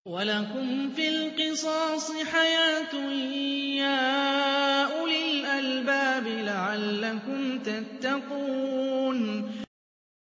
وَلَكُمْ فِي الْقِصَاصِ حَيَاةٌ يَا أُولِي الْأَلْبَابِ لَعَلَّكُمْ تَتَّقُونَ